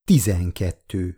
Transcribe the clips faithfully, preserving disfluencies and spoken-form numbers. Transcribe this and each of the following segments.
tizenkettő.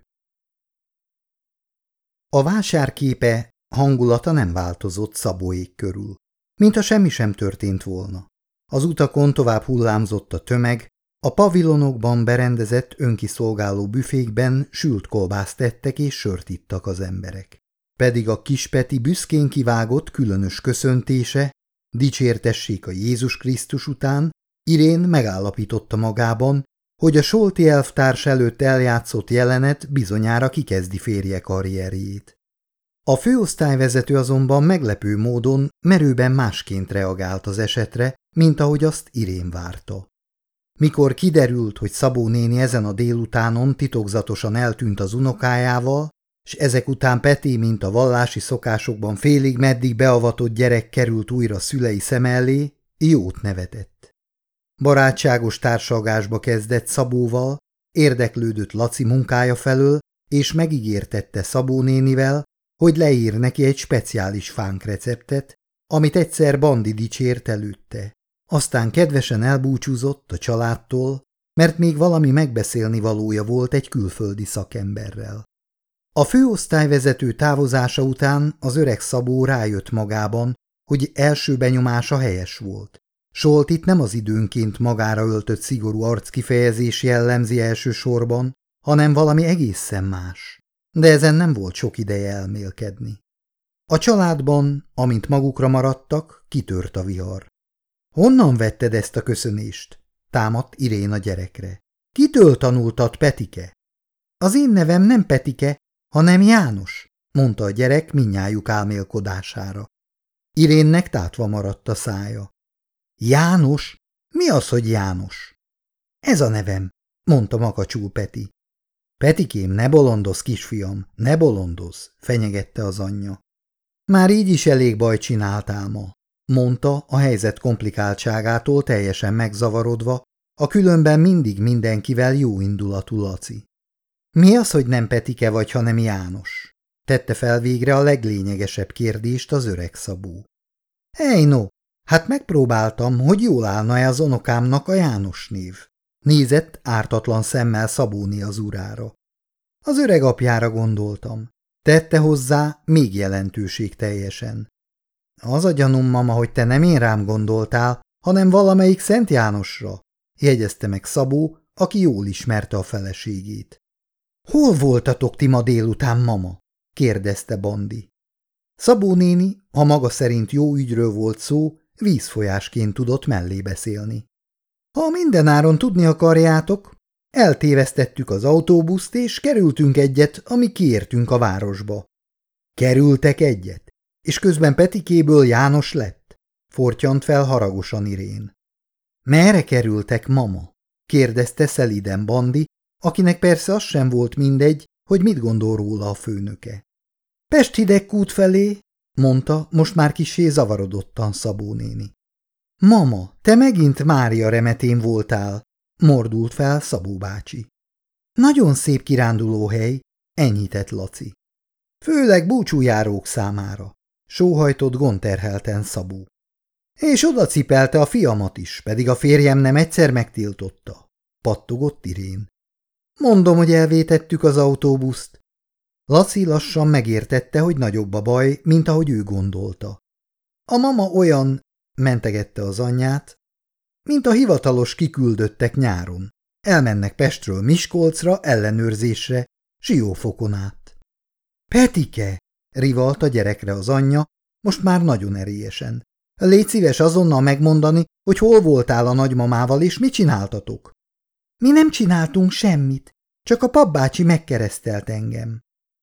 A vásárképe, hangulata nem változott Szabóék körül, mintha semmi sem történt volna. Az utakon tovább hullámzott a tömeg, a pavilonokban berendezett önkiszolgáló büfékben sült kolbászt tettek és sört ittak az emberek. Pedig a kis Peti büszkén kivágott különös köszöntése, dicsértessék a Jézus Krisztus után, Irén megállapította magában, hogy a Solti elvtárs előtt eljátszott jelenet bizonyára kikezdi férje karrierjét. A főosztályvezető azonban meglepő módon merőben másként reagált az esetre, mint ahogy azt Irén várta. Mikor kiderült, hogy Szabó néni ezen a délutánon titokzatosan eltűnt az unokájával, s ezek után Peti, mint a vallási szokásokban félig meddig beavatott gyerek került újra szülei szem elé, jót nevetett. Barátságos társalgásba kezdett Szabóval, érdeklődött Laci munkája felől, és megígértette Szabó nénivel, hogy leír neki egy speciális fánkreceptet, amit egyszer Bandi dicsért előtte. Aztán kedvesen elbúcsúzott a családtól, mert még valami megbeszélni valója volt egy külföldi szakemberrel. A főosztályvezető távozása után az öreg Szabó rájött magában, hogy első benyomása helyes volt. Soltit nem az időnként magára öltött szigorú arckifejezés jellemzi elsősorban, hanem valami egészen más. De ezen nem volt sok ideje elmélkedni. A családban, amint magukra maradtak, kitört a vihar. Honnan vetted ezt a köszönést? Támadt Irén a gyerekre. Kitől tanultad, Petike? Az én nevem nem Petike, hanem János, mondta a gyerek mindnyájuk álmélkodására. Irénnek tátva maradt a szája. János? Mi az, hogy János? Ez a nevem, mondta makacsul Peti. Petikém, ne bolondozz, kisfiam, ne bolondozz, fenyegette az anyja. Már így is elég baj csináltál ma, mondta a helyzet komplikáltságától teljesen megzavarodva, a különben mindig mindenkivel jó indulatú Laci. Mi az, hogy nem Petike vagy, hanem János? Tette fel végre a leglényegesebb kérdést az öreg Szabó. Ej no, hát megpróbáltam, hogy jól állna-e az unokámnak a János név. Nézett ártatlan szemmel Szabóné az urára. Az öreg apjára gondoltam. Tette hozzá még jelentőség teljesen. Az a gyanúm, mama, hogy te nem én rám gondoltál, hanem valamelyik Szent Jánosra, jegyezte meg Szabó, aki jól ismerte a feleségét. Hol voltatok ti ma délután, mama? kérdezte Bandi. Szabó néni, ha maga szerint jó ügyről volt szó, vízfolyásként tudott mellé beszélni. Ha mindenáron tudni akarjátok, eltévesztettük az autóbuszt, és kerültünk egyet, ami kiértünk a városba. Kerültek egyet, és közben Petikéből János lett? Fortyant fel haragosan Irén. Merre kerültek, mama? kérdezte szelíden Bandi, akinek persze az sem volt mindegy, hogy mit gondol róla a főnöke. Pest hidegkút felé, mondta, most már kissé zavarodottan Szabó néni. Mama, te megint Mária remetén voltál, mordult fel Szabó bácsi. Nagyon szép kirándulóhely, enyhített Laci. Főleg búcsújárók számára, sóhajtott gondterhelten Szabó. És oda cipelte a fiamat is, pedig a férjem nem egyszer megtiltotta, pattogott Irén. Mondom, hogy elvétettük az autóbuszt. Laci lassan megértette, hogy nagyobb a baj, mint ahogy ő gondolta. A mama olyan, mentegette az anyját, mint a hivatalos kiküldöttek nyáron. Elmennek Pestről Miskolcra ellenőrzésre, Siófokon át. Petike, rivalt a gyerekre az anyja, most már nagyon erélyesen. Légy szíves azonnal megmondani, hogy hol voltál a nagymamával, és mit csináltatok. Mi nem csináltunk semmit, csak a papbácsi megkeresztelt engem.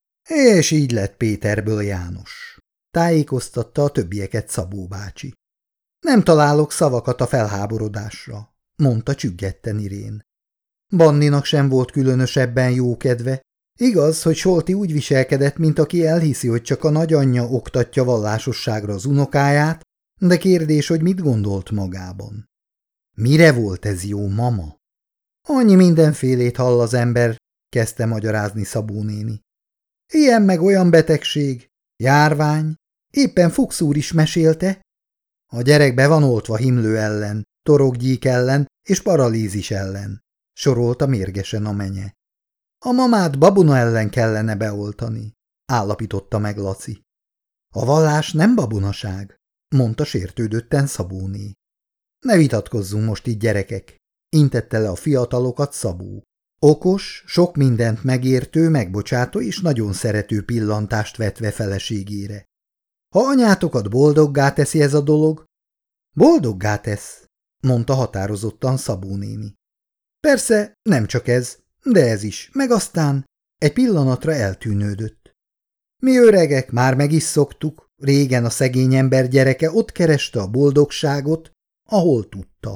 És így lett Péterből János, tájékoztatta a többieket Szabó bácsi. Nem találok szavakat a felháborodásra, mondta csüggetten Irén. Banninak sem volt különösebben jó kedve. Igaz, hogy Solti úgy viselkedett, mint aki elhiszi, hogy csak a nagyanyja oktatja vallásosságra az unokáját, de kérdés, hogy mit gondolt magában. Mire volt ez jó, mama? Annyi mindenfélét hall az ember, kezdte magyarázni Szabó néni. Ilyen meg olyan betegség, járvány, éppen Fuchs úr is mesélte. A gyerek be van oltva himlő ellen, torokgyík ellen és paralízis ellen, sorolta mérgesen a menye. A mamát babona ellen kellene beoltani, állapította meg Laci. A vallás nem babonaság, mondta sértődötten Szabóné. Ne vitatkozzunk most így, gyerekek, intette le a fiatalokat Szabó. Okos, sok mindent megértő, megbocsátó és nagyon szerető pillantást vetve feleségére. Ha anyátokat boldoggá teszi ez a dolog, boldoggá tesz, mondta határozottan Szabó néni. Persze, nem csak ez, de ez is, meg aztán egy pillanatra eltűnődött. Mi öregek már meg is szoktuk, régen a szegény ember gyereke ott kereste a boldogságot, ahol tudta.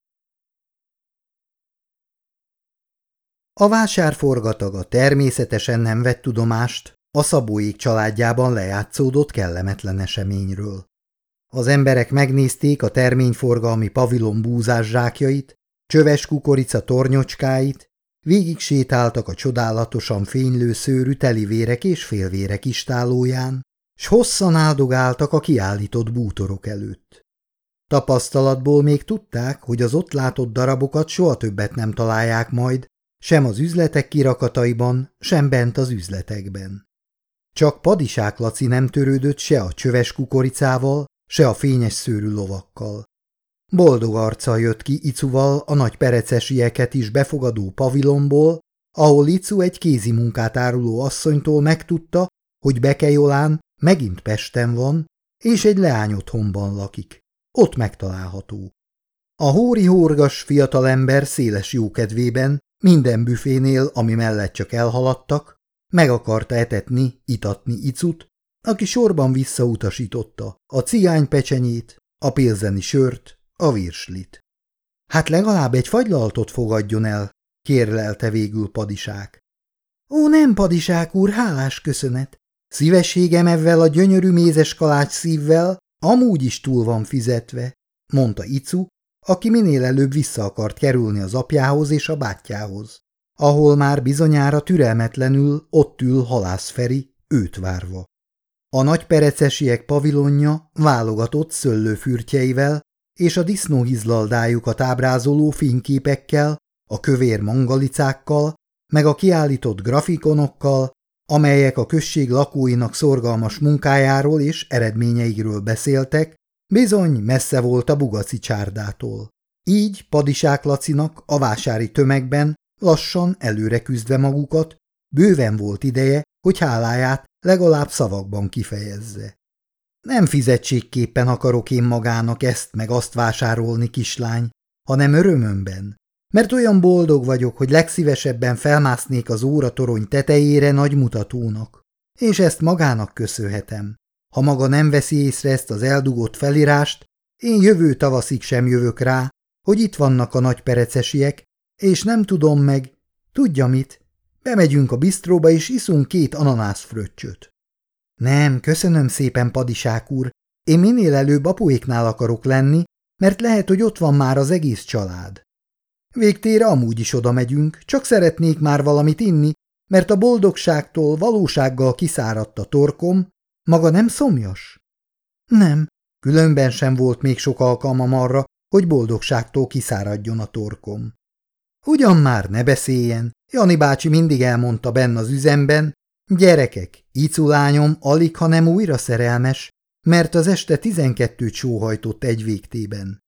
A vásárforgataga természetesen nem vett tudomást a Szabóék családjában lejátszódott kellemetlen eseményről. Az emberek megnézték a terményforgalmi pavilon búzás zsákjait, csöves kukorica tornyocskáit, végig sétáltak a csodálatosan fénylő szőrű telivérek és félvérek istálóján, s hosszan áldogáltak a kiállított bútorok előtt. Tapasztalatból még tudták, hogy az ott látott darabokat soha többet nem találják majd, sem az üzletek kirakataiban, sem bent az üzletekben. Csak Padisák Laci nem törődött se a csöves kukoricával, se a fényes szőrű lovakkal. Boldog arccal jött ki Icuval a nagy perecesieket is befogadó pavilonból, ahol Icu egy kézi munkát áruló asszonytól megtudta, hogy Bekejolán megint Pesten van, és egy leányotthonban lakik. Ott megtalálható. A hóri-hórgas fiatalember széles jókedvében minden büfénél, ami mellett csak elhaladtak, meg akarta etetni, itatni Icut, aki sorban visszautasította a cigánypecsenyét, a pilzeni sört, a virslit. Hát legalább egy fagylaltot fogadjon el, kérlelte végül Padisák. Ó, nem, Padisák úr, hálás köszönet. Szívességem evvel a gyönyörű mézes kalács szívvel amúgy is túl van fizetve, mondta Icu, aki minél előbb vissza akart kerülni az apjához és a bátyjához, ahol már bizonyára türelmetlenül ott ül Halász Feri, őt várva. A nagy perecesiek pavilonja válogatott szöllőfürtjeivel és a disznóhizlaldájukat ábrázoló fényképekkel, a kövér mangalicákkal, meg a kiállított grafikonokkal, amelyek a község lakóinak szorgalmas munkájáról és eredményeiről beszéltek, bizony messze volt a Bugaci csárdától. Így Padisák Lacinak a vásári tömegben lassan előre küzdve magukat, bőven volt ideje, hogy háláját legalább szavakban kifejezze. Nem fizetségképpen akarok én magának ezt meg azt vásárolni, kislány, hanem örömömben, mert olyan boldog vagyok, hogy legszívesebben felmásznék az óratorony tetejére nagy mutatónak, és ezt magának köszönhetem. Ha maga nem veszi észre ezt az eldugott felirást, én jövő tavaszig sem jövök rá, hogy itt vannak a nagy perecesiek, és nem tudom meg, tudja mit, bemegyünk a bistróba és iszunk két ananászfröccsöt. Nem, köszönöm szépen, Padisák úr, én minél előbb apuéknál akarok lenni, mert lehet, hogy ott van már az egész család. Végtére amúgy is oda megyünk, csak szeretnék már valamit inni, mert a boldogságtól valósággal kiszáradt a torkom. Maga nem szomjas? Nem, különben sem volt még sok alkalmam arra, hogy boldogságtól kiszáradjon a torkom. Ugyan már ne beszéljen, Jani bácsi mindig elmondta benn az üzemben, gyerekek, Icu lányom alig, ha nem újra szerelmes, mert az este tizenkettőt sóhajtott egy végtében.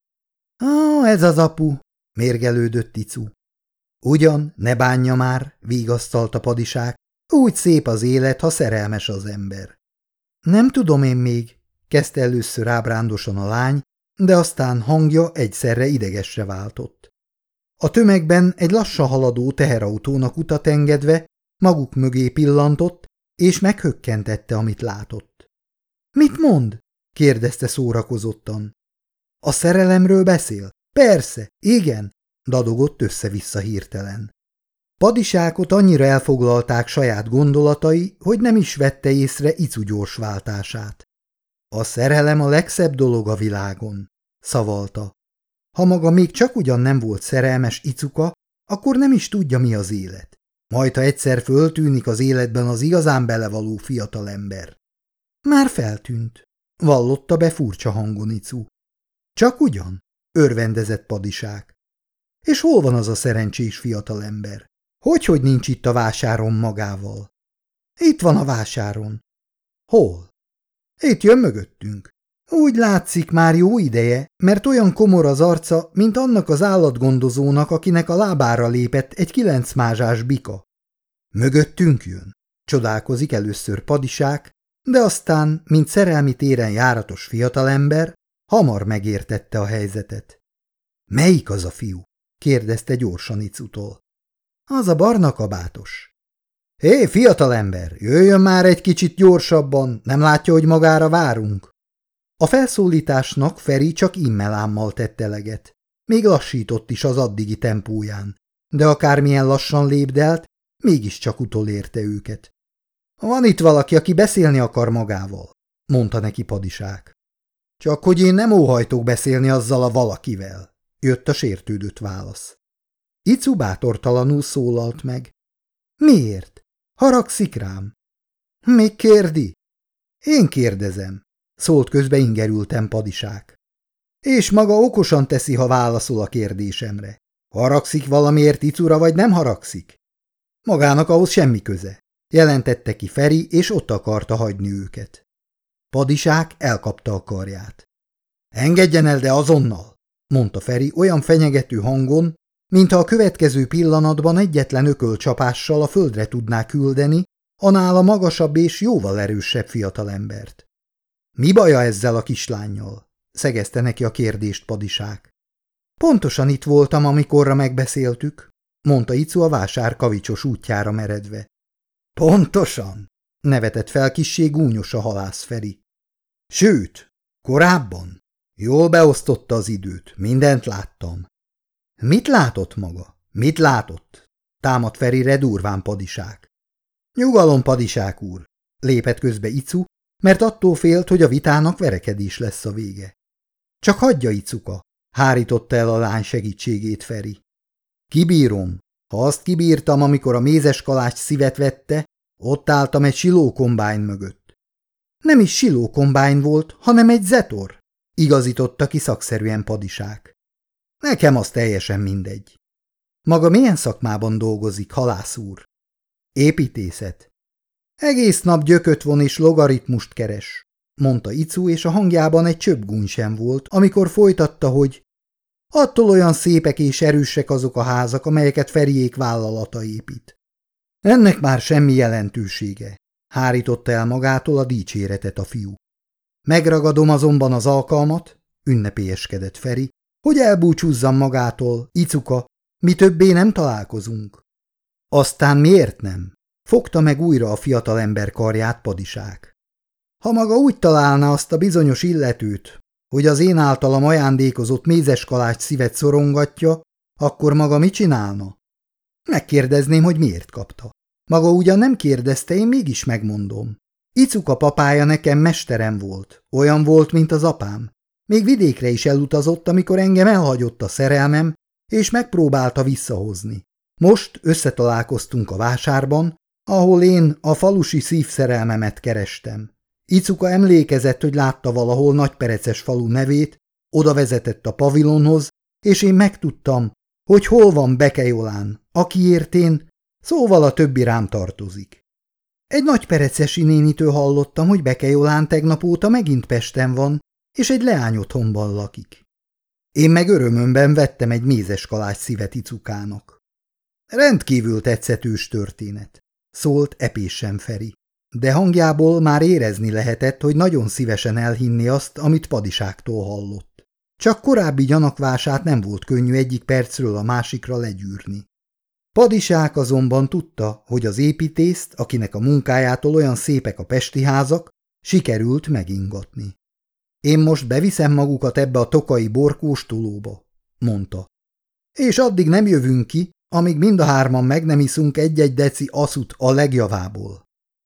Ah, ez az apu, mérgelődött Icu. Ugyan, ne bánja már, vigasztalta Padisák, úgy szép az élet, ha szerelmes az ember. Nem tudom én még, kezdte először ábrándosan a lány, de aztán hangja egyszerre idegesre váltott. A tömegben egy lassan haladó teherautónak utat engedve maguk mögé pillantott, és meghökkentette, amit látott. – Mit mond? – kérdezte szórakozottan. – A szerelemről beszél? Persze, igen – dadogott össze-vissza hirtelen. Padisákot annyira elfoglalták saját gondolatai, hogy nem is vette észre Icu gyors váltását. A szerelem a legszebb dolog a világon, szavalta. Ha maga még csak ugyan nem volt szerelmes Icuka, akkor nem is tudja, mi az élet. Majd, ha egyszer föltűnik az életben az igazán belevaló fiatalember. Már feltűnt, vallotta be furcsa hangon Icu. Csak ugyan? Örvendezett Padisák. És hol van az a szerencsés fiatalember? Hogyhogy nincs itt a vásáron magával? Itt van a vásáron. Hol? Itt jön mögöttünk. Úgy látszik már jó ideje, mert olyan komor az arca, mint annak az állatgondozónak, akinek a lábára lépett egy kilencmázsás bika. Mögöttünk jön. Csodálkozik először Padisák, de aztán, mint szerelmi téren járatos fiatalember, hamar megértette a helyzetet. Melyik az a fiú? Kérdezte gyorsan Icutól. Az a barna kabátos. Hé, fiatalember, jöjjön már egy kicsit gyorsabban, nem látja, hogy magára várunk? A felszólításnak Feri csak immelámmal tett eleget. Még lassított is az addigi tempóján, de akármilyen lassan lépdelt, mégiscsak utolérte őket. Van itt valaki, aki beszélni akar magával, mondta neki Padisák. Csak hogy én nem óhajtok beszélni azzal a valakivel, jött a sértődött válasz. Icu bátortalanul szólalt meg. Miért? Haragszik rám? Még kérdi? Én kérdezem, szólt közbe ingerülten Padisák. És maga okosan teszi, ha válaszol a kérdésemre. Haragszik valamiért Icura, vagy nem haragszik? Magának ahhoz semmi köze, jelentette ki Feri, és ott akarta hagyni őket. Padisák elkapta a karját. Engedjen el, de azonnal, mondta Feri olyan fenyegető hangon, mintha a következő pillanatban egyetlen ökölcsapással a földre tudná küldeni a nála magasabb és jóval erősebb fiatalembert. Mi baja ezzel a kislánnyal? Szegezte neki a kérdést Padisák. Pontosan itt voltam, amikorra megbeszéltük, mondta Icu a vásár kavicsos útjára meredve. Pontosan? Nevetett fel kissé gúnyos a halász Feri. Sőt, korábban? Jól beosztotta az időt, mindent láttam. Mit látott maga? Mit látott? Támadt Ferire durván Padisák. Nyugalom, Padisák úr, lépett közbe Icu, mert attól félt, hogy a vitának verekedés lesz a vége. Csak hagyja, Icuka, hárította el a lány segítségét Feri. Kibírom. Ha azt kibírtam, amikor a mézes kalács szívet vette, ott álltam egy silókombány mögött. Nem is silókombány volt, hanem egy zetor, igazította ki szakszerűen Padisák. Nekem az teljesen mindegy. Maga milyen szakmában dolgozik, halász úr? Építészet. Egész nap gyököt von és logaritmust keres, mondta Icu, és a hangjában egy csöpp gúny sem volt, amikor folytatta, hogy attól olyan szépek és erősek azok a házak, amelyeket Feriék vállalata épít. Ennek már semmi jelentősége, hárította el magától a dicséretet a fiú. Megragadom azonban az alkalmat, ünnepélyeskedett Feri, hogy elbúcsúzzam magától, Icuka, mi többé nem találkozunk. Aztán miért nem? Fogta meg újra a fiatalember karját Padisák. Ha maga úgy találná azt a bizonyos illetőt, hogy az én általam ajándékozott mézeskalács szívet szorongatja, akkor maga mit csinálna? Megkérdezném, hogy miért kapta. Maga ugyan nem kérdezte, én mégis megmondom. Icuka papája nekem mesterem volt, olyan volt, mint az apám. Még vidékre is elutazott, amikor engem elhagyott a szerelmem, és megpróbálta visszahozni. Most összetalálkoztunk a vásárban, ahol én a falusi szívszerelmemet kerestem. Icuka emlékezett, hogy látta valahol Nagypereces falu nevét, oda vezetett a pavilonhoz, és én megtudtam, hogy hol van Bekejolán, akiért én, szóval a többi rám tartozik. Egy nagyperecesi nénitől hallottam, hogy Bekejolán tegnap óta megint Pesten van, és egy leányotthonban lakik. Én meg örömömben vettem egy mézes kalács szívet Icukának. Rendkívül tetszetős történet, szólt epésen Feri, de hangjából már érezni lehetett, hogy nagyon szívesen elhinni azt, amit Padiságtól hallott. Csak korábbi gyanakvását nem volt könnyű egyik percről a másikra legyűrni. Padisák azonban tudta, hogy az építészt, akinek a munkájától olyan szépek a pesti házak, sikerült megingatni. Én most beviszem magukat ebbe a tokai borkóstolóba, mondta. És addig nem jövünk ki, amíg mind a hárman meg nem iszunk egy-egy deci aszut a legjavából.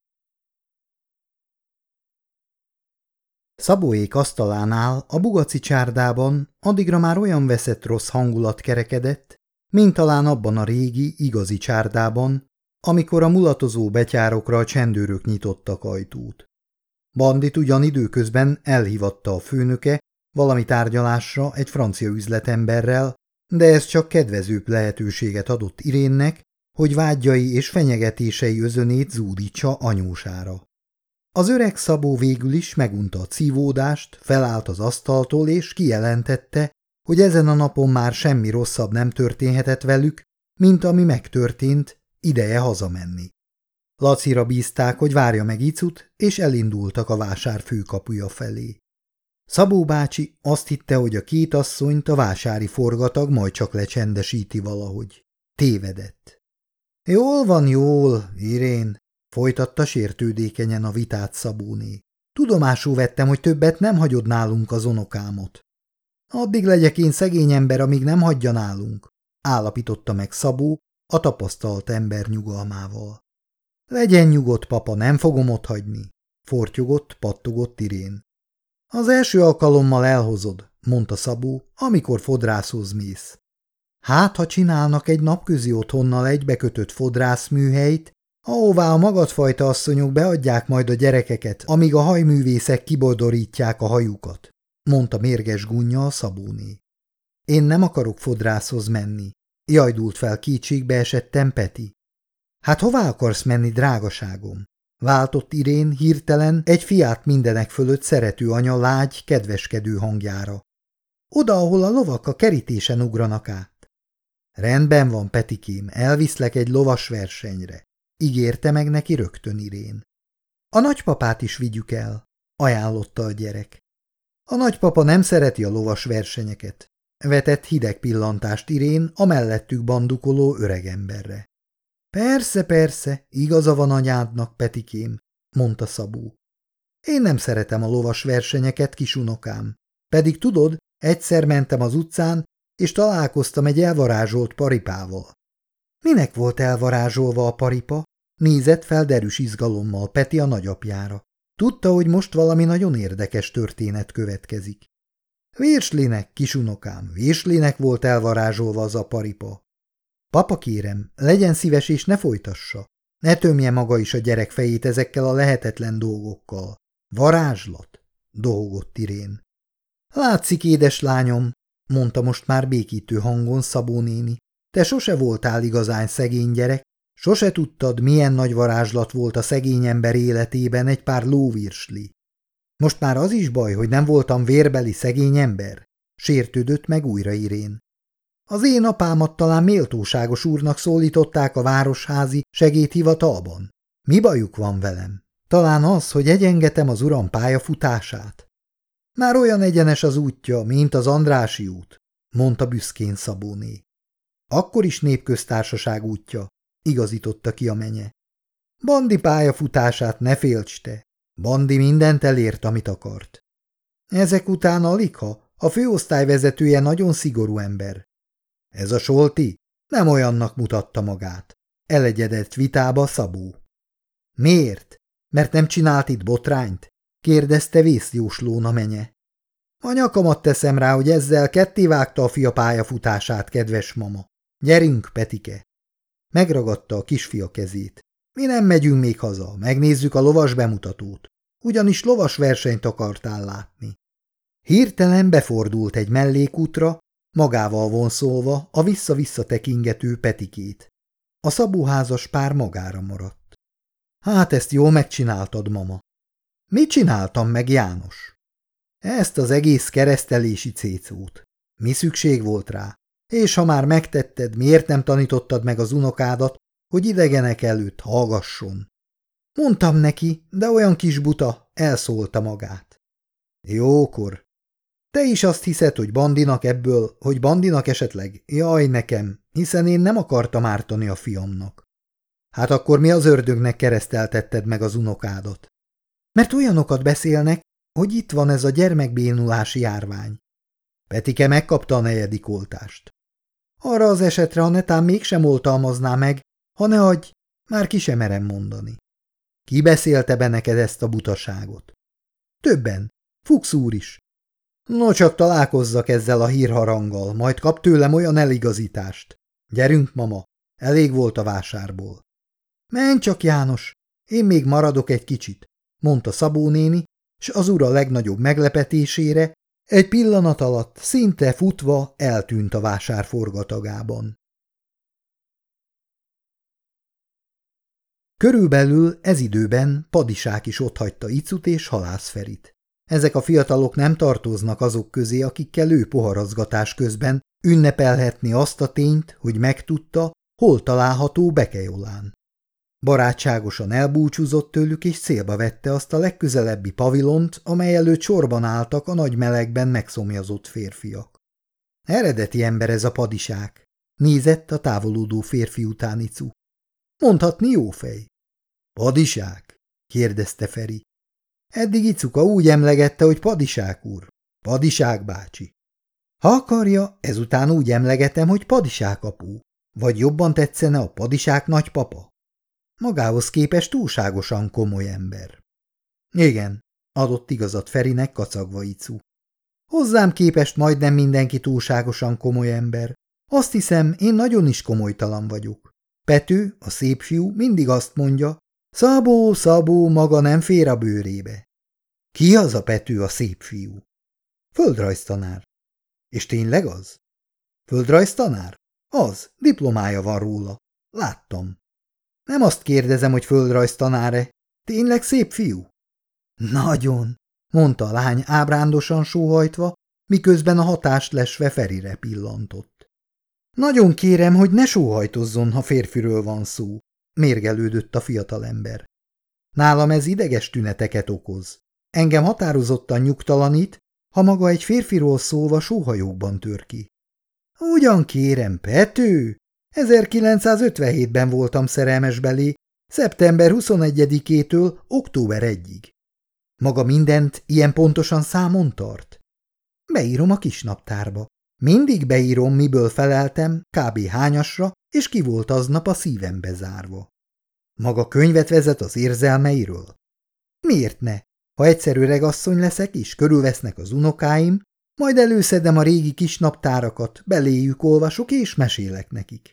Szabóék asztalánál, a bugaci csárdában addigra már olyan veszett rossz hangulat kerekedett, mint talán abban a régi, igazi csárdában, amikor a mulatozó betyárokra a csendőrök nyitottak ajtót. Bandit ugyan időközben elhívatta a főnöke valami tárgyalásra egy francia üzletemberrel, de ez csak kedvezőbb lehetőséget adott Irénnek, hogy vágyai és fenyegetései özönét zúdítsa anyósára. Az öreg Szabó végül is megunta a cívódást, felállt az asztaltól és kijelentette, hogy ezen a napon már semmi rosszabb nem történhetett velük, mint ami megtörtént, ideje hazamenni. Lacira bízták, hogy várja meg Icut, és elindultak a vásár főkapuja felé. Szabó bácsi azt hitte, hogy a két asszonyt a vásári forgatag majd csak lecsendesíti valahogy. Tévedett. Jól van, jól, Irén, folytatta sértődékenyen a vitát Szabóné. Tudomásul vettem, hogy többet nem hagyod nálunk az unokámot. Addig legyek én szegény ember, amíg nem hagyja nálunk, állapította meg Szabó a tapasztalt ember nyugalmával. Legyen nyugodt, papa, nem fogom otthagyni, fortyogott, pattogott Irén. Az első alkalommal elhozod, mondta Szabó, amikor fodrászhoz mész. Hát, ha csinálnak egy napközi otthonnal egybekötött fodrászműhelyt, ahová a magadfajta asszonyok beadják majd a gyerekeket, amíg a hajművészek kibodorítják a hajukat, mondta mérges gunnyal Szabóné. Én nem akarok fodrászhoz menni, jajdult fel kétségbe esettem Peti. Hát hová akarsz menni, drágaságom? Váltott Irén hirtelen egy fiát mindenek fölött szerető anya lágy, kedveskedő hangjára. Oda, ahol a lovak a kerítésen ugranak át. Rendben van, Petikém, elviszlek egy lovas versenyre, ígérte meg neki rögtön Irén. A nagypapát is vigyük el, ajánlotta a gyerek. A nagypapa nem szereti a lovas versenyeket, vetett hideg pillantást Irén a mellettük bandukoló öregemberre. Persze, persze, igaza van anyádnak, Petikém, mondta Szabó. Én nem szeretem a lovas versenyeket, kisunokám. Pedig tudod, egyszer mentem az utcán, és találkoztam egy elvarázsolt paripával. Minek volt elvarázsolva a paripa? Nézett fel derűs izgalommal Peti a nagyapjára. Tudta, hogy most valami nagyon érdekes történet következik. Virslinek, kisunokám, virslinek volt elvarázsolva az a paripa. Papa, kérem, legyen szíves és ne folytassa. Ne tömje maga is a gyerek fejét ezekkel a lehetetlen dolgokkal. Varázslat, dohogott Irén. Látszik, édes lányom, mondta most már békítő hangon Szabó néni. Te sose voltál igazán szegény gyerek, sose tudtad, milyen nagy varázslat volt a szegény ember életében egy pár lóvirsli. Most már az is baj, hogy nem voltam vérbeli szegény ember, sértődött meg újra Irén. Az én apámat talán méltóságos úrnak szólították a városházi segédhivatalban. Mi bajuk van velem? Talán az, hogy egyengetem az uram pályafutását. Már olyan egyenes az útja, mint az Andrássy út, mondta büszkén Szabóné. Akkor is népköztársaság útja, igazította ki a menye. Bandi pályafutását ne félts te. Bandi mindent elért, amit akart. Ezek után Aligha, a főosztályvezetője nagyon szigorú ember. Ez a Solti nem olyannak mutatta magát. Elegyedett vitába Szabó. Miért? Mert nem csinált itt botrányt? Kérdezte vészjóslón a menye. A nyakamat teszem rá, hogy ezzel kettévágta a fia pályafutását, kedves mama. Gyerünk, Petike! Megragadta a kisfia kezét. Mi nem megyünk még haza, megnézzük a lovas bemutatót. Ugyanis lovas versenyt akartál látni. Hirtelen befordult egy mellékútra, magával vonszolva a vissza-vissza tekingető Petikét. A szabóházas pár magára maradt. Hát ezt jól megcsináltad, mama. Mit csináltam meg, János? Ezt az egész keresztelési cécót. Mi szükség volt rá? És ha már megtetted, miért nem tanítottad meg az unokádat, hogy idegenek előtt hallgasson? Mondtam neki, de olyan kis buta, elszólta magát. Jókor. Te is azt hiszed, hogy Bandinak ebből, hogy Bandinak esetleg? Jaj, nekem, hiszen én nem akartam ártani a fiamnak. Hát akkor mi az ördögnek kereszteltetted meg az unokádat? Mert olyanokat beszélnek, hogy itt van ez a gyermekbénulási járvány. Petike megkapta a negyedik oltást. Arra az esetre, ha netán mégsem oltalmazná meg, ha ne adj, már ki sem merem mondani. Ki beszélte be neked ezt a butaságot? Többen. Fuchs úr is. No, csak találkozzak ezzel a hírharanggal, majd kap tőlem olyan eligazítást. Gyerünk, mama, elég volt a vásárból. Menj csak, János, én még maradok egy kicsit, mondta Szabó néni, s az ura legnagyobb meglepetésére egy pillanat alatt szinte futva eltűnt a vásár forgatagában. Körülbelül ez időben Padisák is otthagyta Icut és Halász Ferit. Ezek a fiatalok nem tartoznak azok közé, akikkel ő poharazgatás közben ünnepelhetni azt a tényt, hogy megtudta, hol található Bekejolán. Barátságosan elbúcsúzott tőlük, és célba vette azt a legközelebbi pavilont, amely előtt sorban álltak a nagy melegben megszomjazott férfiak. Eredeti ember ez a Padisák, nézett a távolodó férfi után Icu. Mondhatni jó fej. Padisák? Kérdezte Feri. Eddig Icuka úgy emlegette, hogy Padisák úr. Padisák bácsi. Ha akarja, ezután úgy emlegetem, hogy Padisák apu. Vagy jobban tetszene a Padisák nagypapa? Magához képest túlságosan komoly ember. Igen, adott igazat Ferinek kacagva Icu. Hozzám képest majdnem mindenki túlságosan komoly ember. Azt hiszem, én nagyon is komolytalan vagyok. Pető, a szép fiú, mindig azt mondja, Szabó, Szabó, maga nem fér a bőrébe. Ki az a Pető, a szép fiú? Földrajztanár. És tényleg az? Földrajztanár? Az, diplomája van róla. Láttam. Nem azt kérdezem, hogy földrajztanár-e. Tényleg szép fiú? Nagyon, mondta a lány ábrándosan sóhajtva, miközben a hatást lesve Ferire pillantott. Nagyon kérem, hogy ne sóhajtozzon, ha férfiről van szó, mérgelődött a fiatalember. Nálam ez ideges tüneteket okoz. Engem határozottan nyugtalanít, ha maga egy férfiról szólva sóhajókban tör ki. Ugyan kérem, Pető! ezerkilencszázötvenhétben voltam szerelmes belé, szeptember huszonegyedikétől október elsejéig. Maga mindent ilyen pontosan számon tart? Beírom a kis naptárba. Mindig beírom, miből feleltem, kb. Hányasra, és ki volt aznap a szívembe zárva. Maga könyvet vezet az érzelmeiről? Miért ne? Ha egyszer öregasszony leszek, és körülvesznek az unokáim, majd előszedem a régi kis naptárakat, beléjük olvasok, és mesélek nekik.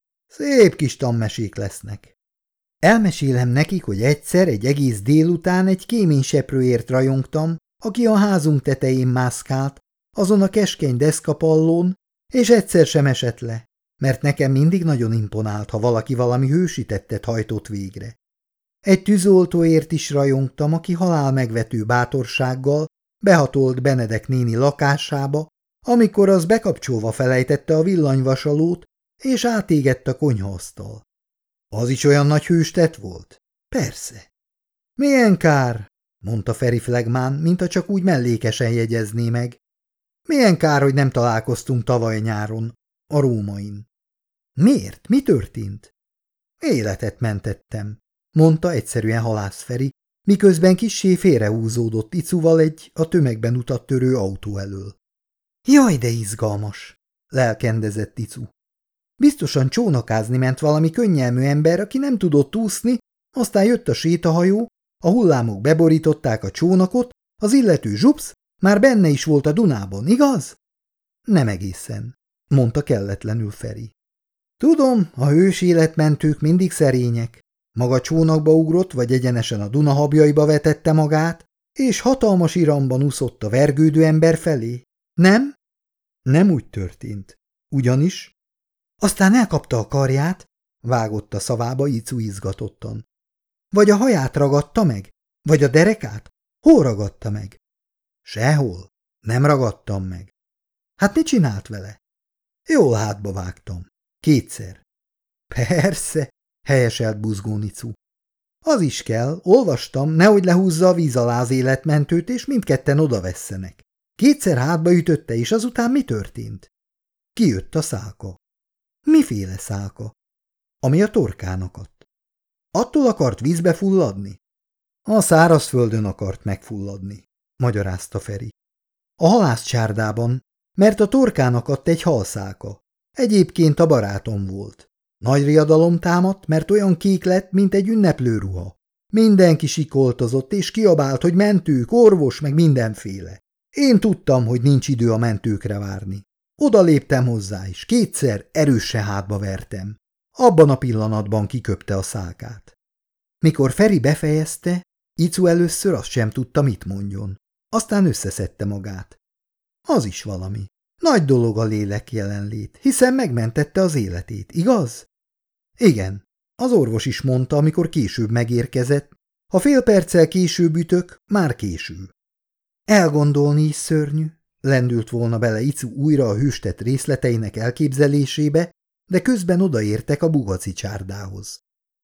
Szép kis tanmesék lesznek. Elmesélem nekik, hogy egyszer egy egész délután egy kéményseprőért rajongtam, aki a házunk tetején mászkált, azon a keskeny deszkapallón, és egyszer sem esett le, mert nekem mindig nagyon imponált, ha valaki valami hősi tettet hajtott végre. Egy tűzoltóért is rajongtam, aki halálmegvető bátorsággal behatolt Benedek néni lakásába, amikor az bekapcsolva felejtette a villanyvasalót, és átégett a konyhaasztal. Az is olyan nagy hőstett volt? Persze. Milyen kár, mondta Feri flegmán, mintha csak úgy mellékesen jegyezné meg. Milyen kár, hogy nem találkoztunk tavaly nyáron, a Rómain. Miért? Mi történt? Életet mentettem, mondta egyszerűen Halász Feri, miközben kissé félrehúzódott Icuval egy a tömegben utat törő autó elől. Jaj, de izgalmas, lelkendezett Icu. Biztosan csónakázni ment valami könnyelmű ember, aki nem tudott úszni, aztán jött a sétahajó, a hullámok beborították a csónakot, az illető zsupsz már benne is volt a Dunában, igaz? Nem egészen, mondta kelletlenül Feri. Tudom, a hős életmentők mindig szerények. Maga csónakba ugrott, vagy egyenesen a Duna habjaiba vetette magát, és hatalmas iramban úszott a vergődő ember felé. Nem? Nem úgy történt. Ugyanis? Aztán elkapta a karját, vágott a szavába Icu izgatottan. Vagy a haját ragadta meg? Vagy a derekát? Hol ragadta meg? Sehol. Nem ragadtam meg. Hát mit csinált vele? Jól hátba vágtam. Kétszer. Persze, helyeselt buzgón Icu. Az is kell, olvastam, nehogy lehúzza a víz alá az életmentőt, és mindketten odavesszenek. Kétszer hátba ütötte, és azután mi történt? Kijött a szálka. Miféle szálka? Ami a torkán akadt. Attól akart vízbe fulladni? A szárazföldön akart megfulladni, magyarázta Feri. A halászcsárdában, mert a torkán akadt egy halszálka. Egyébként a barátom volt. Nagy riadalom támadt, mert olyan kék lett, mint egy ünneplőruha. Mindenki sikoltozott, és kiabált, hogy mentők, orvos, meg mindenféle. Én tudtam, hogy nincs idő a mentőkre várni. Oda léptem hozzá, és kétszer erősen hátba vertem. Abban a pillanatban kiköpte a szálkát. Mikor Feri befejezte, Icu először azt sem tudta, mit mondjon. Aztán összeszedte magát. Az is valami. Nagy dolog a lélek jelenlét, hiszen megmentette az életét, igaz? Igen, Az orvos is mondta, amikor később megérkezett, ha fél perccel később ütök, már késő. Elgondolni is szörnyű, lendült volna bele Icu újra a hőstett részleteinek elképzelésébe, de közben odaértek a bugaci csárdához.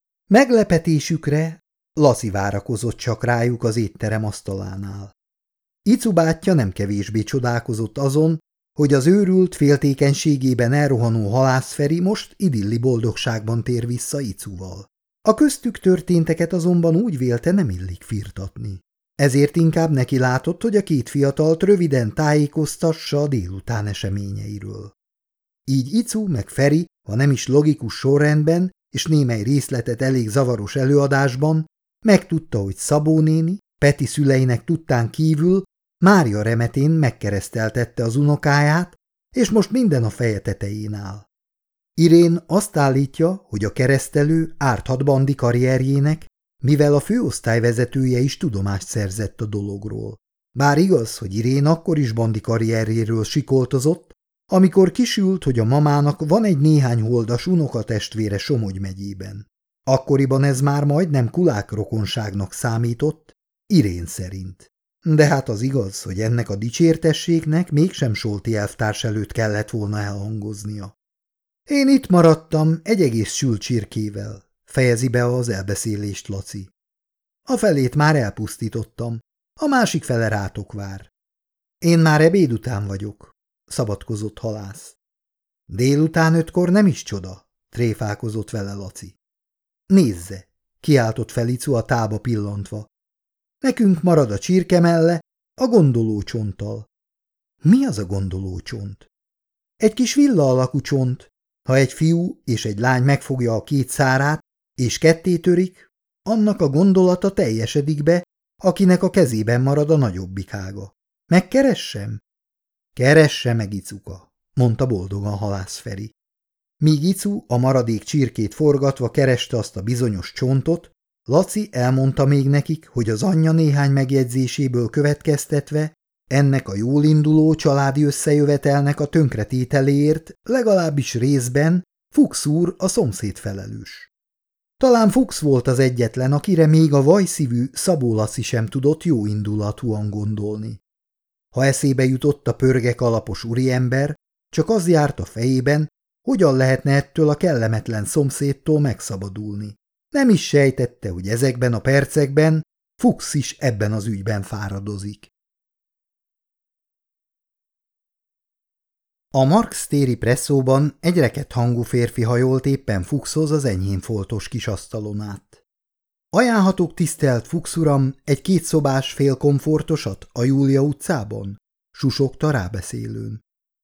Meglepetésükre Laci várakozott csak rájuk az étterem asztalánál. Icu bátyja nem kevésbé csodálkozott azon, hogy az őrült féltékenységében elrohanó halászferi most idilli boldogságban tér vissza Icuval. A köztük történteket azonban úgy vélte, nem illik firtatni. Ezért inkább neki látott, hogy a két fiatalt röviden tájékoztassa a délután eseményeiről. Így Icu meg Feri, ha nem is logikus sorrendben és némely részletet elég zavaros előadásban, megtudta, hogy Szabó néni, Peti szüleinek tudtán kívül Mária remetén megkereszteltette az unokáját, és most minden a feje tetején áll. Irén azt állítja, hogy a keresztelő árthat bandi karrierjének, mivel a főosztályvezetője is tudomást szerzett a dologról. Bár igaz, hogy Irén akkor is bandi karrierjéről sikoltozott, amikor kisült, hogy a mamának van egy néhány holdas unokatestvére Somogy megyében. Akkoriban ez már majdnem kulák rokonságnak számított, Irén szerint. De hát az igaz, hogy ennek a dicsértességnek mégsem Solti elvtárs előtt kellett volna elhangoznia. Én itt maradtam egy egész sült csirkével, fejezi be az elbeszélést Laci. A felét már elpusztítottam, a másik fele rátok vár. Én már ebéd után vagyok, szabadkozott halász. Délután ötkor nem is csoda, tréfálkozott vele Laci. Nézze, kiáltott fel Icu a tába pillantva. Nekünk marad a csirkemelle, a gondolócsonttal. Mi az a gondolócsont? Egy kis villa alakú csont. Ha egy fiú és egy lány megfogja a két szárát, és ketté törik, annak a gondolata teljesedik be, akinek a kezében marad a nagyobbik ága. Megkeressem? Keresse meg, Icuka, mondta boldogan halász Feri. Míg Icu a maradék csirkét forgatva kereste azt a bizonyos csontot, Laci elmondta még nekik, hogy az anyja néhány megjegyzéséből következtetve ennek a jól induló családi összejövetelnek a tönkretételéért legalábbis részben Fuchs úr a szomszéd felelős. Talán Fuchs volt az egyetlen, akire még a vajszívű Szabó Laci sem tudott jó indulatúan gondolni. Ha eszébe jutott a pörgek alapos úriember, csak az járt a fejében, hogyan lehetne ettől a kellemetlen szomszédtól megszabadulni. Nem is sejtette, hogy ezekben a percekben Fuchs is ebben az ügyben fáradozik. A Marx téri presszóban egy rekett hangú férfi hajolt éppen Fuchshoz az enyhén foltos kis asztalon át. Ajánlhatok, tisztelt Fuchs uram, egy kétszobás félkomfortosat a Júlia utcában? Susogta rábeszélőn.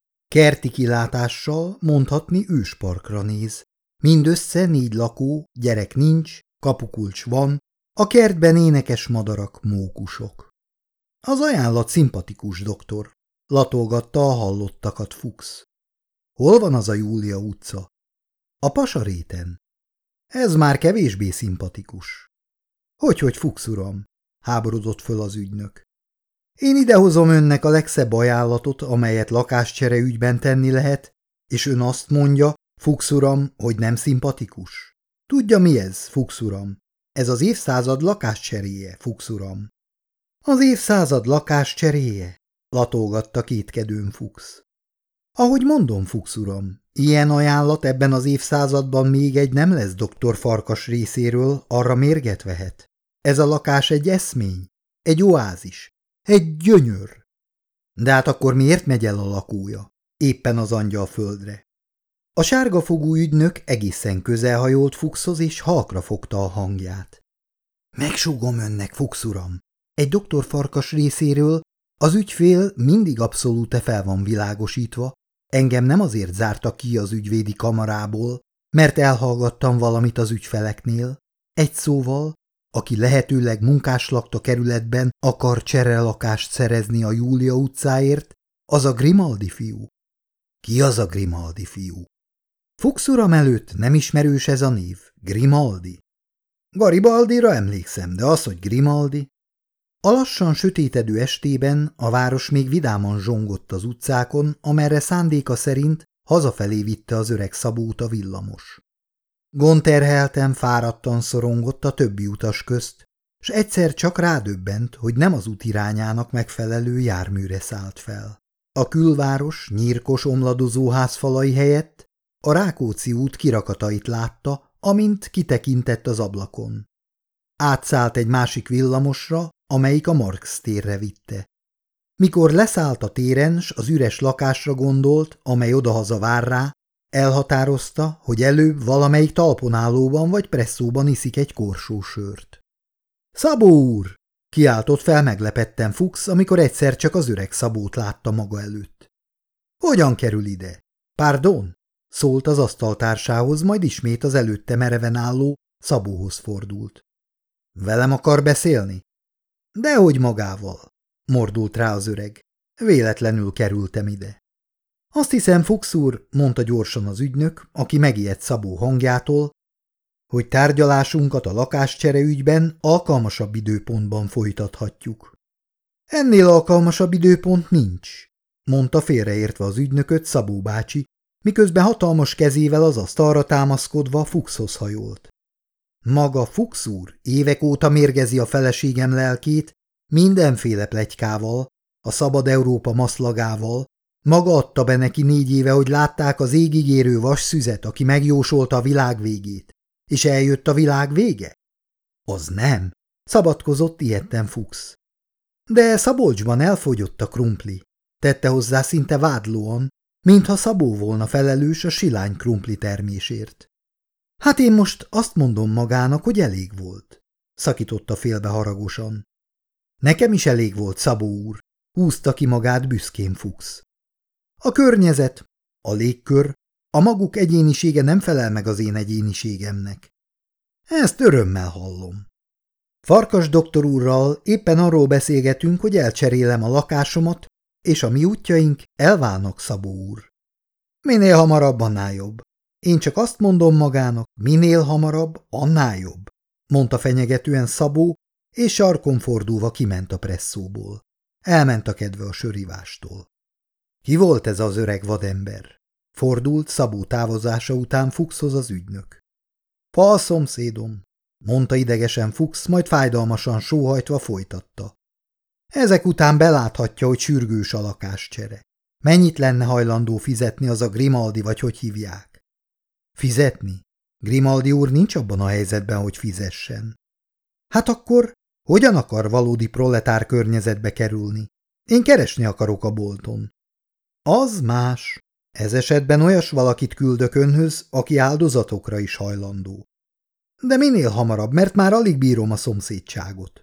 Kerti kilátással mondhatni ősparkra néz. Mindössze négy lakó, gyerek nincs, kapukulcs van, a kertben énekes madarak, mókusok. Az ajánlat szimpatikus, doktor, latolgatta a hallottakat Fuchs. Hol van az a Júlia utca? A Pasaréten. Ez már kevésbé szimpatikus. Hogyhogy, Fuchs uram, háborodott föl az ügynök. Én idehozom önnek a legszebb ajánlatot, amelyet lakáscsere ügyben tenni lehet, és ön azt mondja, Fuchs uram, hogy nem szimpatikus. Tudja, mi ez, Fuchs uram? Ez az évszázad lakáscseréje, Fuchs uram. Az évszázad lakáscseréje? Latolgatta kétkedőn Fuchs. Ahogy mondom, Fuchs uram, ilyen ajánlat ebben az évszázadban még egy nem lesz doktor Farkas részéről, arra mérget vehet. Ez a lakás egy eszmény, egy oázis, egy gyönyör. De hát akkor miért megy el a lakója? Éppen az angyalföldre. A sárgafogú ügynök egészen közel hajolt Fuchshoz, és halkra fogta a hangját. Megsúgom önnek, Fuchs uram, egy doktor Farkas részéről az ügyfél mindig abszolút fel van világosítva, engem nem azért zártak ki az ügyvédi kamarából, mert elhallgattam valamit az ügyfeleknél. Egy szóval, aki lehetőleg munkáslakta kerületben akar cserelakást szerezni a Júlia utcáért, az a Grimaldi fiú. Ki az a Grimaldi fiú? Fuchs uram előtt nem ismerős ez a név, Grimaldi? Garibaldira emlékszem, de az, hogy Grimaldi... A lassan sötétedő estében a város még vidáman zsongott az utcákon, amerre szándéka szerint hazafelé vitte az öreg Szabót a villamos. Gonterhelten, fáradtan szorongott a többi utas közt, s egyszer csak rádöbbent, hogy nem az út irányának megfelelő járműre szállt fel. A külváros nyírkos omladozó házfalai helyett a Rákóczi út kirakatait látta, amint kitekintett az ablakon. Átszállt egy másik villamosra, amelyik a Marx térre vitte. Mikor leszállt a téren, s az üres lakásra gondolt, amely odahaza vár rá, elhatározta, hogy előbb valamelyik talponálóban vagy presszóban iszik egy korsósört. – Szabó úr! – kiáltott fel meglepetten Fuchs, amikor egyszer csak az öreg Szabót látta maga előtt. – Hogyan kerül ide? – Pardon? – szólt az asztaltársához, majd ismét az előtte mereven álló Szabóhoz fordult. – Velem akar beszélni? – Dehogy magával! – mordult rá az öreg. – Véletlenül kerültem ide. – Azt hiszem, Fuchs úr, mondta gyorsan az ügynök, aki megijedt Szabó hangjától, hogy tárgyalásunkat a lakáscsere ügyben alkalmasabb időpontban folytathatjuk. – Ennél alkalmasabb időpont nincs, mondta félreértve az ügynököt Szabó bácsi, miközben hatalmas kezével az asztalra támaszkodva Fuchshoz hajolt. – Maga Fuchs úr évek óta mérgezi a feleségem lelkét mindenféle pletykával, a Szabad Európa maszlagával. Maga adta be neki négy éve, hogy látták az égig érő vasszüzet, aki megjósolta a világ végét. És eljött a világ vége? Az nem, szabadkozott ijedten Fuchs. De Szabolcsban elfogyott a krumpli, tette hozzá szinte vádlóan, mintha Szabó volna felelős a silány krumpli termésért. Hát én most azt mondom magának, hogy elég volt, szakította félbe haragosan. Nekem is elég volt, Szabó úr, húzta ki magát büszkén Fuchs. A környezet, a légkör, a maguk egyénisége nem felel meg az én egyéniségemnek. Ezt örömmel hallom. Farkas doktor úrral éppen arról beszélgetünk, hogy elcserélem a lakásomat, és a mi útjaink elválnak, Szabó úr. Minél hamarabb, annál jobb. Én csak azt mondom magának, minél hamarabb, annál jobb, mondta fenyegetően Szabó, és sarkon fordulva kiment a presszóból. Elment a kedve a sörivástól. Ki volt ez az öreg vadember? Fordult Szabó távozása után Fuchshoz az ügynök. Pal szomszédom, mondta idegesen Fuchs, majd fájdalmasan sóhajtva folytatta. Ezek után beláthatja, hogy sürgős a lakáscsere. Mennyit lenne hajlandó fizetni az a Grimaldi, vagy hogy hívják? Fizetni? Grimaldi úr nincs abban a helyzetben, hogy fizessen. Hát akkor hogyan akar valódi proletár környezetbe kerülni? Én keresni akarok a bolton. Az más. Ez esetben olyas valakit küldök önhöz, aki áldozatokra is hajlandó. De minél hamarabb, mert már alig bírom a szomszédságot.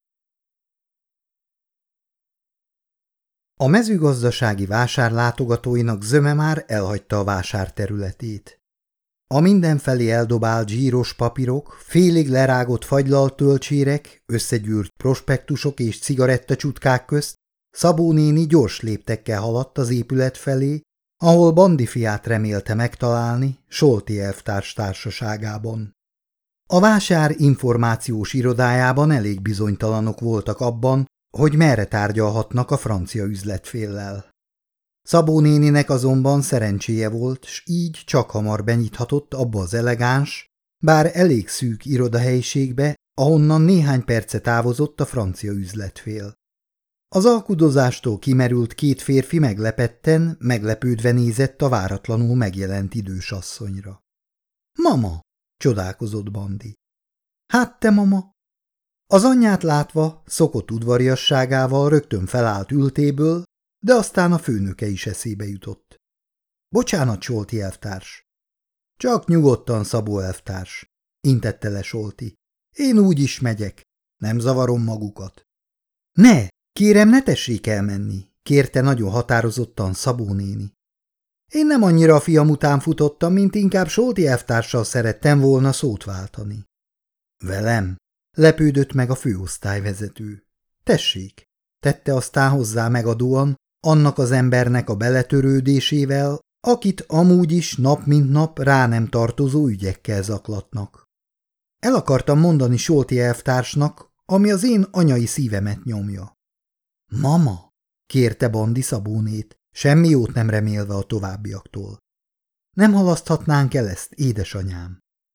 A mezőgazdasági vásár látogatóinak zöme már elhagyta a vásár területét. A mindenfelé eldobált zsíros papírok, félig lerágott fagylaltölcsérek, összegyűrt prospektusok és cigarettacsutkák közt Szabó néni gyors léptekkel haladt az épület felé, ahol Bandi fiát remélte megtalálni Solti elvtárs társaságában. A vásár információs irodájában elég bizonytalanok voltak abban, hogy merre tárgyalhatnak a francia üzletféllel. Szabó néninek azonban szerencséje volt, s így csak hamar benyithatott abba az elegáns, bár elég szűk irodahelyiségbe, ahonnan néhány perce távozott a francia üzletfél. Az alkudozástól kimerült két férfi meglepetten, meglepődve nézett a váratlanul megjelent idős asszonyra. – Mama! – csodálkozott Bandi. – Hát te, mama! Az anyját látva szokott udvariasságával rögtön felállt ültéből, de aztán a főnöke is eszébe jutott. – Bocsánat, Solti elvtárs! – Csak nyugodtan, Szabó elvtárs! – intette le Solti. – Én úgy is megyek, nem zavarom magukat. – Ne! Kérem, ne tessék elmenni! – kérte nagyon határozottan Szabó néni. – Én nem annyira a fiam után futottam, mint inkább Solti elvtárssal szerettem volna szót váltani. – Velem? – lepődött meg a főosztályvezető. – Tessék! – tette aztán hozzá megadóan, annak az embernek a beletörődésével, akit amúgy is nap mint nap rá nem tartozó ügyekkel zaklatnak. El akartam mondani Solti elvtársnak, ami az én anyai szívemet nyomja. – Mama! – kérte Bandi Szabónét, semmi jót nem remélve a továbbiaktól. – Nem halaszthatnánk el ezt, édesanyám?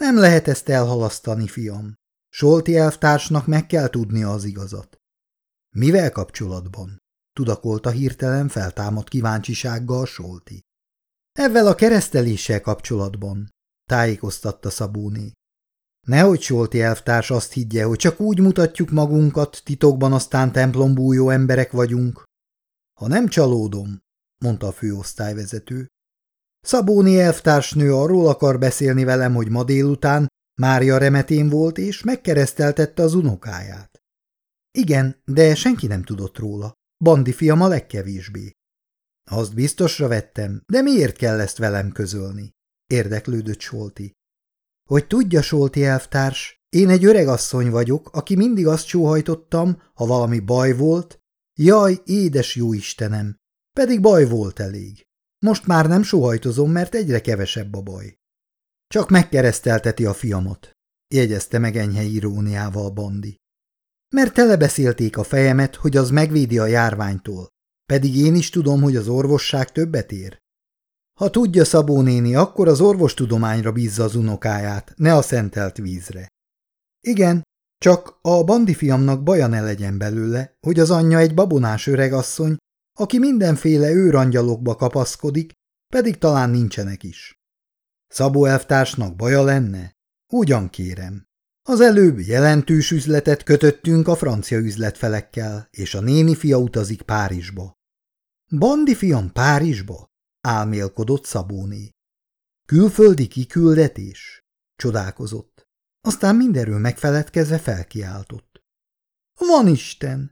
Nem lehet ezt elhalasztani, fiam. Solti elvtársnak meg kell tudnia az igazat. Mivel kapcsolatban? Tudakolta hirtelen feltámadt kíváncsisággal Solti. Ezzel a kereszteléssel kapcsolatban, tájékoztatta Szabóné. Nehogy Solti elvtárs azt higgye, hogy csak úgy mutatjuk magunkat, titokban aztán templombújó emberek vagyunk. Ha nem csalódom, mondta a főosztályvezető. Szabóné elvtársnő arról akar beszélni velem, hogy ma délután Mária remetén volt, és megkereszteltette az unokáját. Igen, de senki nem tudott róla. Bandi fiam a legkevésbé. Azt biztosra vettem, de miért kell ezt velem közölni? Érdeklődött Solti. Hogy tudja, Solti elvtárs, én egy öreg asszony vagyok, aki mindig azt sóhajtottam, ha valami baj volt. Jaj, édes jó Istenem, pedig baj volt elég. Most már nem sóhajtozom, mert egyre kevesebb a baj. Csak megkeresztelteti a fiamat, jegyezte meg enyhe iróniával Bandi. Mert telebeszélték a fejemet, hogy az megvédi a járványtól, pedig én is tudom, hogy az orvosság többet ér. Ha tudja Szabó néni, akkor az orvostudományra bízza az unokáját, ne a szentelt vízre. Igen, csak a Bandi fiamnak baja ne legyen belőle, hogy az anyja egy babonás öregasszony, aki mindenféle őrangyalokba kapaszkodik, pedig talán nincsenek is. Szabó elvtársnak baja lenne? Ugyan kérem. Az előbb jelentős üzletet kötöttünk a francia üzletfelekkel, és a néni fia utazik Párizsba. Bandi fiam Párizsba? Álmélkodott Szabóné. Külföldi kiküldetés? Csodálkozott. Aztán mindenről megfeledkezve felkiáltott. Van Isten!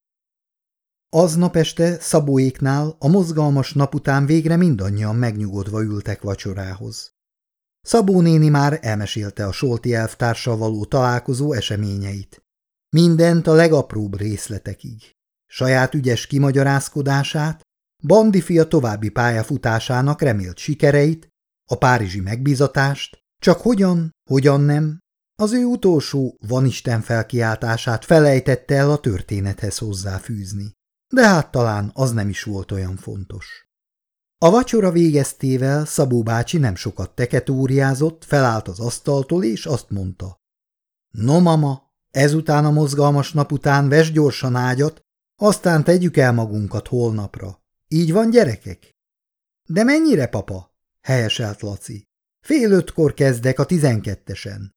Aznap este Szabóéknál a mozgalmas nap után végre mindannyian megnyugodva ültek vacsorához. Szabó néni már elmesélte a Solti elvtárssal való találkozó eseményeit. Mindent a legapróbb részletekig. Saját ügyes kimagyarázkodását, Bandi fia további pályafutásának remélt sikereit, a párizsi megbízatást, csak hogyan, hogyan nem, az ő utolsó vanisten felkiáltását felejtette el a történethez hozzáfűzni. De hát talán az nem is volt olyan fontos. A vacsora végeztével Szabó bácsi nem sokat teketóriázott, felállt az asztaltól, és azt mondta. No, mama, ezután a mozgalmas nap után vesd gyorsan ágyat, aztán tegyük el magunkat holnapra. Így van, gyerekek? De mennyire, papa? Helyeselt Laci. Fél ötkor kezdek a tizenkettesen.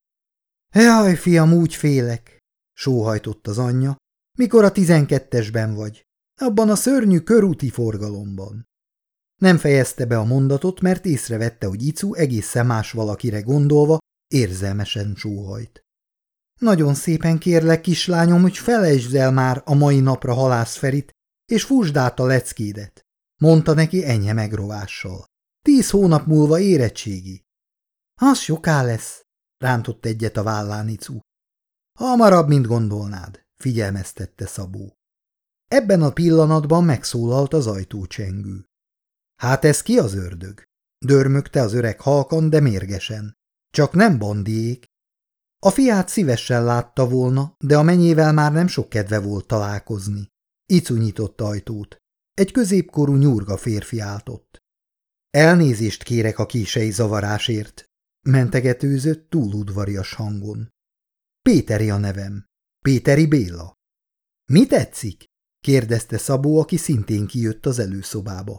Jaj, fiam, úgy félek, sóhajtott az anyja, mikor a tizenkettesben vagy, abban a szörnyű körúti forgalomban. Nem fejezte be a mondatot, mert észrevette, hogy Icu egészen más valakire gondolva érzelmesen sóhajt. Nagyon szépen kérlek, kislányom, hogy felejtsd el már a mai napra Halász Ferit, és fúsd át a leckédet, mondta neki enyhe megrovással. Tíz hónap múlva érettségi. Az soká lesz, rántott egyet a vállán Icu. Hamarabb, mint gondolnád, figyelmeztette Szabó. Ebben a pillanatban megszólalt az ajtócsengő. Hát ez ki az ördög? Dörmögte az öreg halkan, de mérgesen. Csak nem Bandiék. A fiát szívesen látta volna, de a menyével már nem sok kedve volt találkozni. Icu nyitott ajtót. Egy középkorú nyurga férfi állt ott. Elnézést kérek a kései zavarásért, mentegetőzött túl udvarias hangon. Péteri a nevem. Péteri Béla. Mi tetszik? kérdezte Szabó, aki szintén kijött az előszobába.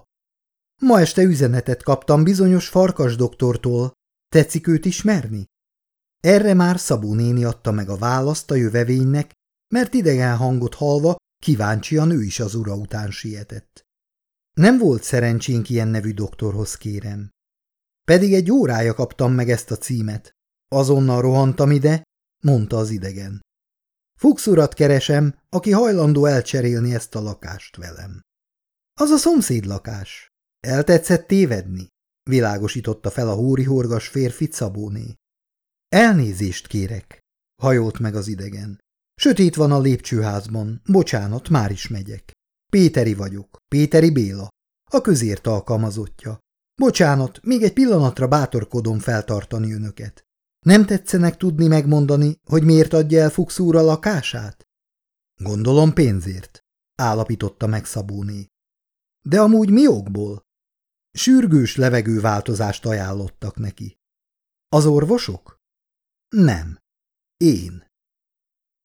Ma este üzenetet kaptam bizonyos Farkas doktortól. Tetszik őt ismerni? Erre már Szabó néni adta meg a választ a jövevénynek, mert idegen hangot hallva kíváncsian ő is az ura után sietett. Nem volt szerencsénk ilyen nevű doktorhoz, kérem. Pedig egy órája kaptam meg ezt a címet. Azonnal rohantam ide, mondta az idegen. Fuchs urat keresem, aki hajlandó elcserélni ezt a lakást velem. Az a szomszéd lakás. Eltetszett tévedni? Világosította fel a hórihorgas férfit Szabóné. Elnézést kérek, hajolt meg az idegen. Sötét van a lépcsőházban, bocsánat, már is megyek. Péteri vagyok, Péteri Béla, a közért alkalmazottja. Bocsánat, még egy pillanatra bátorkodom feltartani önöket. Nem tetszenek tudni megmondani, hogy miért adja el Fuchs úr a lakását? Gondolom pénzért, állapította meg Szabóné. De amúgy mi okból? Sürgős levegőváltozást ajánlottak neki. Az orvosok? Nem. Én.